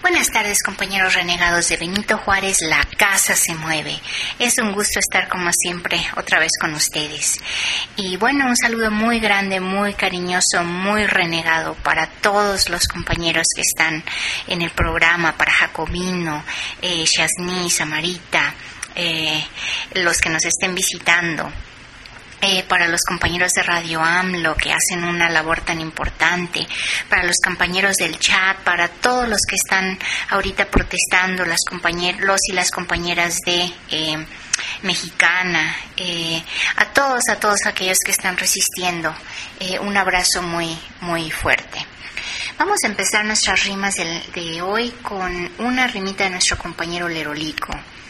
Buenas tardes, compañeros renegados de Benito Juárez, la casa se mueve. Es un gusto estar como siempre otra vez con ustedes. Y bueno, un saludo muy grande, muy cariñoso, muy renegado para todos los compañeros que están en el programa, para Jacobino, Shasni, Samarita, los que nos estén visitando. Para los compañeros de Radio AMLO que hacen una labor tan importante, para los compañeros del chat, para todos los que están ahorita protestando, los y las compañeras de Mexicana, a todos aquellos que están resistiendo, un abrazo muy, muy fuerte. Vamos a empezar nuestras rimas de hoy con una rimita de nuestro compañero Lerolico.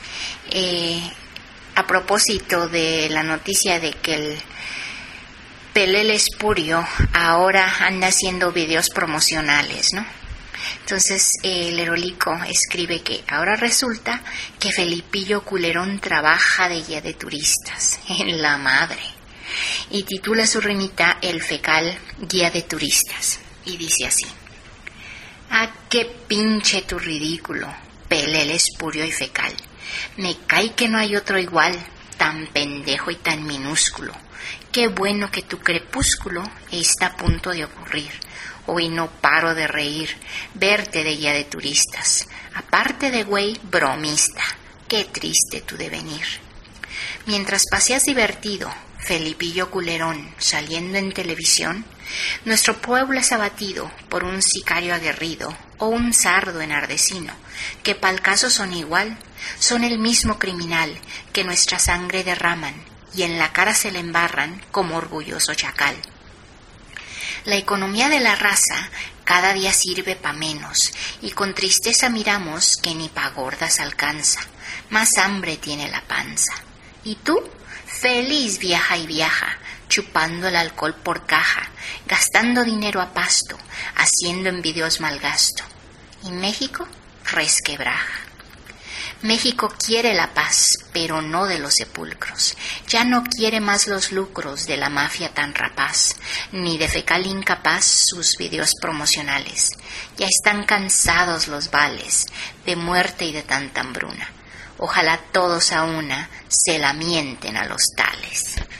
A propósito de la noticia de que el Pelé Espurio ahora anda haciendo videos promocionales, ¿no? Entonces el Lerolico escribe que ahora resulta que Felipillo Culerón trabaja de guía de turistas, en la madre, y titula su rimita El fecal guía de turistas, y dice así: ¡ah, qué pinche tu ridículo, Pelé Espurio y fecal! Me cae que no hay otro igual, tan pendejo y tan minúsculo. Qué bueno que tu crepúsculo está a punto de ocurrir. Hoy no paro de reír, verte de guía de turistas. Aparte de güey, bromista. Qué triste tu devenir. Mientras paseas divertido, Felipillo Culerón, saliendo en televisión, nuestro pueblo es abatido por un sicario aguerrido o un sardo enardecino, que pa'l caso son igual, son el mismo criminal que nuestra sangre derraman y en la cara se le embarran como orgulloso chacal. La economía de la raza cada día sirve pa' menos y con tristeza miramos que ni pa' gordas alcanza, más hambre tiene la panza. ¿Y tú? Feliz viaja y viaja, chupando el alcohol por caja, gastando dinero a pasto, haciendo en videos mal gasto. ¿Y México? Resquebraja. México quiere la paz, pero no de los sepulcros. Ya no quiere más los lucros de la mafia tan rapaz, ni de fecal incapaz sus videos promocionales. Ya están cansados los vales de muerte y de tanta hambruna. Ojalá todos a una se la mienten a los tales.